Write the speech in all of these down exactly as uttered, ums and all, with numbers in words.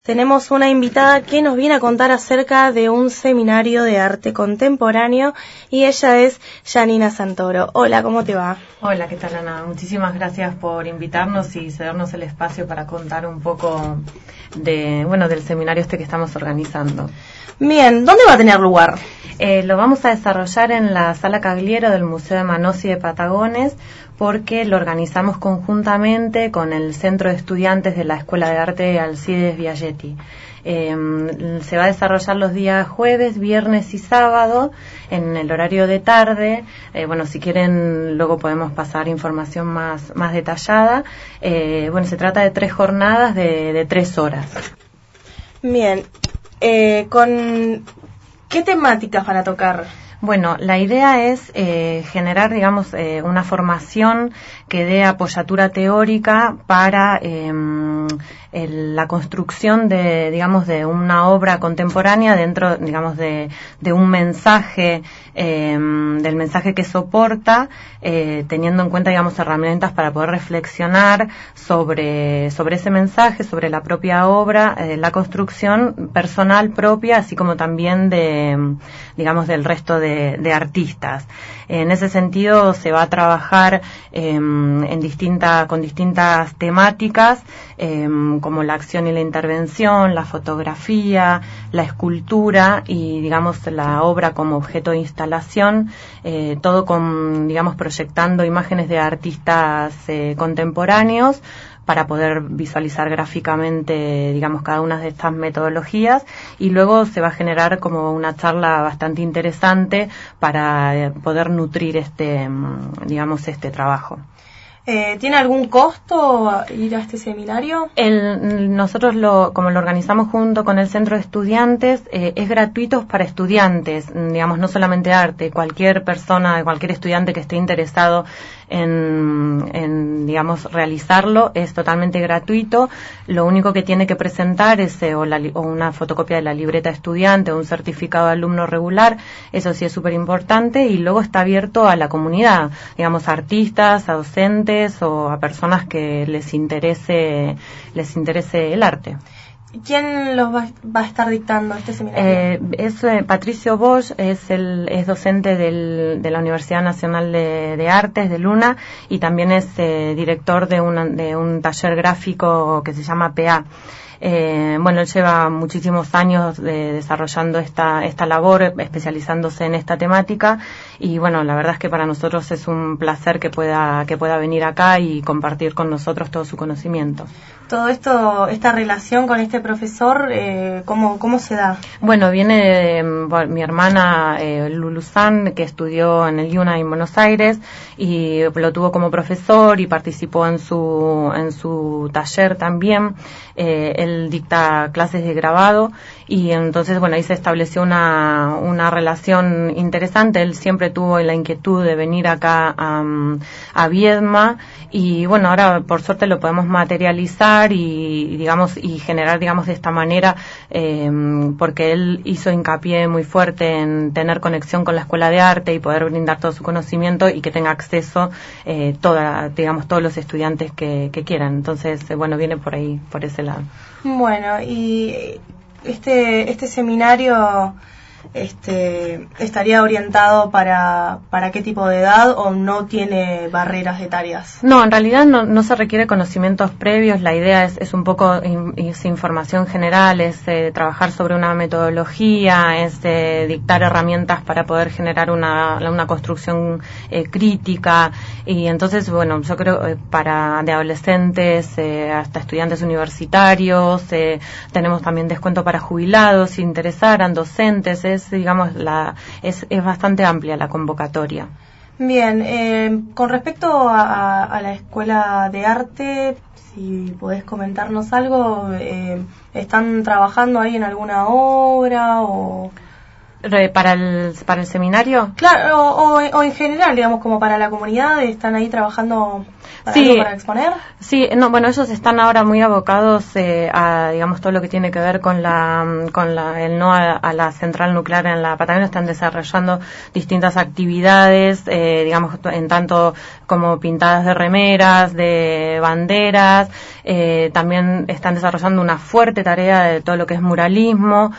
Tenemos una invitada que nos viene a contar acerca de un seminario de arte contemporáneo y ella es Janina Santoro. Hola, ¿cómo te va? Hola, ¿qué tal, Ana? Muchísimas gracias por invitarnos y cedernos el espacio para contar un poco de, bueno, del seminario este que estamos organizando. Bien, ¿dónde va a tener lugar? Eh, lo vamos a desarrollar en la Sala Cagliero del Museo de Manossi de Patagones, porque lo organizamos conjuntamente con el Centro de Estudiantes de la Escuela de Arte Alcides Biagietti. Eh, se va a desarrollar los días jueves, viernes y sábado en el horario de tarde. Eh, bueno, si quieren luego podemos pasar información más, más detallada. Eh, bueno, se trata de tres jornadas de, de tres horas. Bien, eh, ¿con qué temáticas van a tocar? Bueno, la idea es eh, generar, digamos, eh, una formación que dé apoyatura teórica para eh, el, la construcción de, digamos, de una obra contemporánea dentro, digamos, de, de un mensaje, eh, del mensaje que soporta, eh, teniendo en cuenta, digamos, herramientas para poder reflexionar sobre, sobre ese mensaje, sobre la propia obra, eh, la construcción personal propia, así como también de, digamos, del resto de De, de artistas. En ese sentido se va a trabajar eh, en distinta, con distintas temáticas eh, como la acción y la intervención, la fotografía, la escultura y, digamos, la obra como objeto de instalación, eh, todo con, digamos, proyectando imágenes de artistas eh, contemporáneos para poder visualizar gráficamente, digamos, cada una de estas metodologías, y luego se va a generar como una charla bastante interesante para poder nutrir este, digamos, este trabajo. Eh, ¿Tiene algún costo ir a este seminario? El, nosotros, lo, como lo organizamos junto con el Centro de Estudiantes, eh, es gratuito para estudiantes, digamos, no solamente arte. Cualquier persona, cualquier estudiante que esté interesado en, en digamos, realizarlo es totalmente gratuito. Lo único que tiene que presentar es eh, o, la, o una fotocopia de la libreta estudiante o un certificado de alumno regular. Eso sí es súper importante, y luego está abierto a la comunidad, digamos, a artistas, a docentes o a personas que les interese les interese el arte. ¿Quién los va, va a estar dictando este seminario? Eh, es eh, Patricio Bosch, es el es docente del, de la Universidad Nacional de, de Artes de Luna, y también es eh, director de, una, de un taller gráfico que se llama P A. Eh, bueno, él lleva muchísimos años de, desarrollando esta esta labor, especializándose en esta temática, y bueno, la verdad es que para nosotros es un placer que pueda que pueda venir acá y compartir con nosotros todo su conocimiento. Todo esto, esta relación con este profesor, eh, ¿cómo, cómo se da? Bueno, viene de bueno, mi hermana eh, Lulu San, que estudió en el IUNA en Buenos Aires y lo tuvo como profesor y participó en su en su taller también. Eh, él dicta clases de grabado, y entonces, bueno, ahí se estableció una una relación interesante. Él siempre tuvo la inquietud de venir acá a, a Viedma, y bueno, ahora por suerte lo podemos materializar y, digamos, y generar, digamos, de esta manera, eh, porque él hizo hincapié muy fuerte en tener conexión con la Escuela de Arte y poder brindar todo su conocimiento y que tenga acceso eh, toda, digamos, todos los estudiantes que, que quieran. Entonces, eh, bueno, viene por ahí, por ese lado. Bueno, y este este seminario este estaría orientado para para qué tipo de edad, o no tiene barreras etarias. No, en realidad no, no se requiere conocimientos previos. La idea es, es un poco in, es información general, es eh, trabajar sobre una metodología, es eh, dictar herramientas para poder generar una, una construcción eh, crítica, y entonces, bueno, yo creo eh, para de adolescentes eh, hasta estudiantes universitarios, eh, tenemos también descuento para jubilados si interesaran, docentes. Es, digamos, la es, es bastante amplia la convocatoria. Bien, eh, con respecto a, a la Escuela de Arte, si podés comentarnos algo, eh, ¿están trabajando ahí en alguna obra o...? ¿Para el, para el seminario? Claro, o, o, o en general, digamos, como para la comunidad, ¿están ahí trabajando para, sí, algo para exponer? Sí, no, bueno, ellos están ahora muy abocados eh, a, digamos, todo lo que tiene que ver con la, con la, el no a, a la central nuclear en la Patagonia. Están desarrollando distintas actividades, eh, digamos, en tanto como pintadas de remeras, de banderas, eh, también están desarrollando una fuerte tarea de todo lo que es muralismo,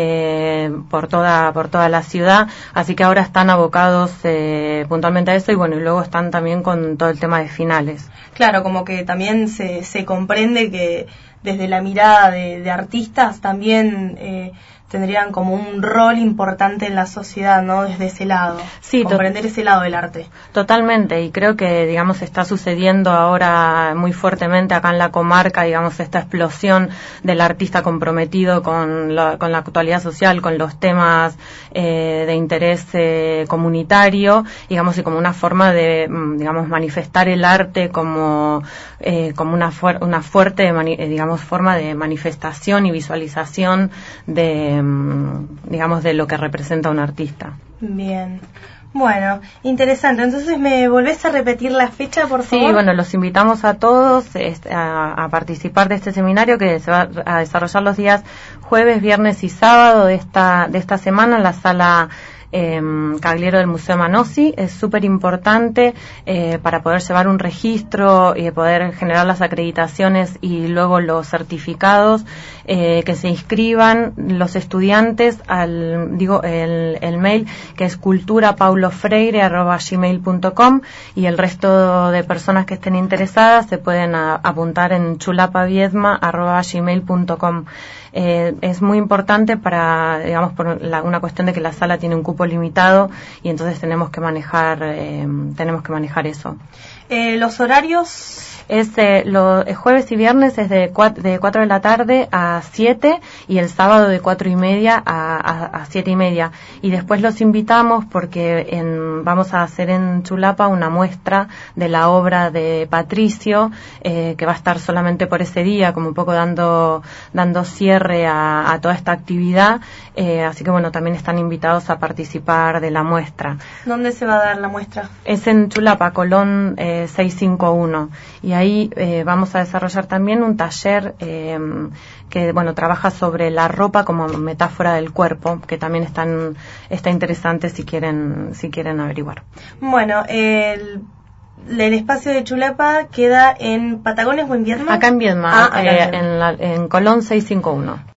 eh, por toda por toda la ciudad, así que ahora están abocados eh, puntualmente a eso y bueno, y luego están también con todo el tema de finales. Claro, como que también se, se comprende que desde la mirada de, de artistas también eh, tendrían como un rol importante en la sociedad, ¿no? Desde ese lado, sí, comprender ese lado del arte. Totalmente, y creo que, digamos, está sucediendo ahora muy fuertemente acá en la comarca, digamos, esta explosión del artista comprometido con la, con la actualidad social, con los temas eh, de interés eh, comunitario, digamos, y como una forma de, digamos, manifestar el arte como, eh, como una, fuer- una fuerte, mani- digamos, forma de manifestación y visualización de, digamos, de lo que representa un artista. Bien. Bueno, interesante. Entonces, ¿me volvés a repetir la fecha, por favor? Sí, bueno, los invitamos a todos este, a, a participar de este seminario que se va a desarrollar los días jueves, viernes y sábado de esta, de esta semana en la sala Eh, Cagliero del Museo Manossi. Es súper importante eh, para poder llevar un registro y poder generar las acreditaciones y luego los certificados, eh, que se inscriban los estudiantes al, digo, el, el mail que es cultura paulo freire arroba gmail punto com, y el resto de personas que estén interesadas se pueden a, apuntar en chulapaviedma arroba gmail punto com. Eh, es muy importante para, digamos, por la, una cuestión de que la sala tiene un cupo limitado y entonces tenemos que manejar, eh, tenemos que manejar eso. Eh, los horarios. Es eh, los jueves y viernes es de cuatro, de cuatro de la tarde a siete y el sábado de cuatro y media a, a, a siete y media. Y después los invitamos porque en, vamos a hacer en Chulapa una muestra de la obra de Patricio, eh, que va a estar solamente por ese día, como un poco dando, dando cierre a, a toda esta actividad. Eh, así que bueno, también están invitados a participar de la muestra. ¿Dónde se va a dar la muestra? Es en Chulapa, Colón eh, seiscientos cincuenta y uno. Y ahí eh, vamos a desarrollar también un taller eh, que bueno trabaja sobre la ropa como metáfora del cuerpo, que también están, está interesante si quieren si quieren averiguar. Bueno, el, el espacio de Chulapa queda en Patagones o en Viedma. Acá en Viedma, ah, acá eh, en, en, la, en Colón seiscientos cincuenta y uno.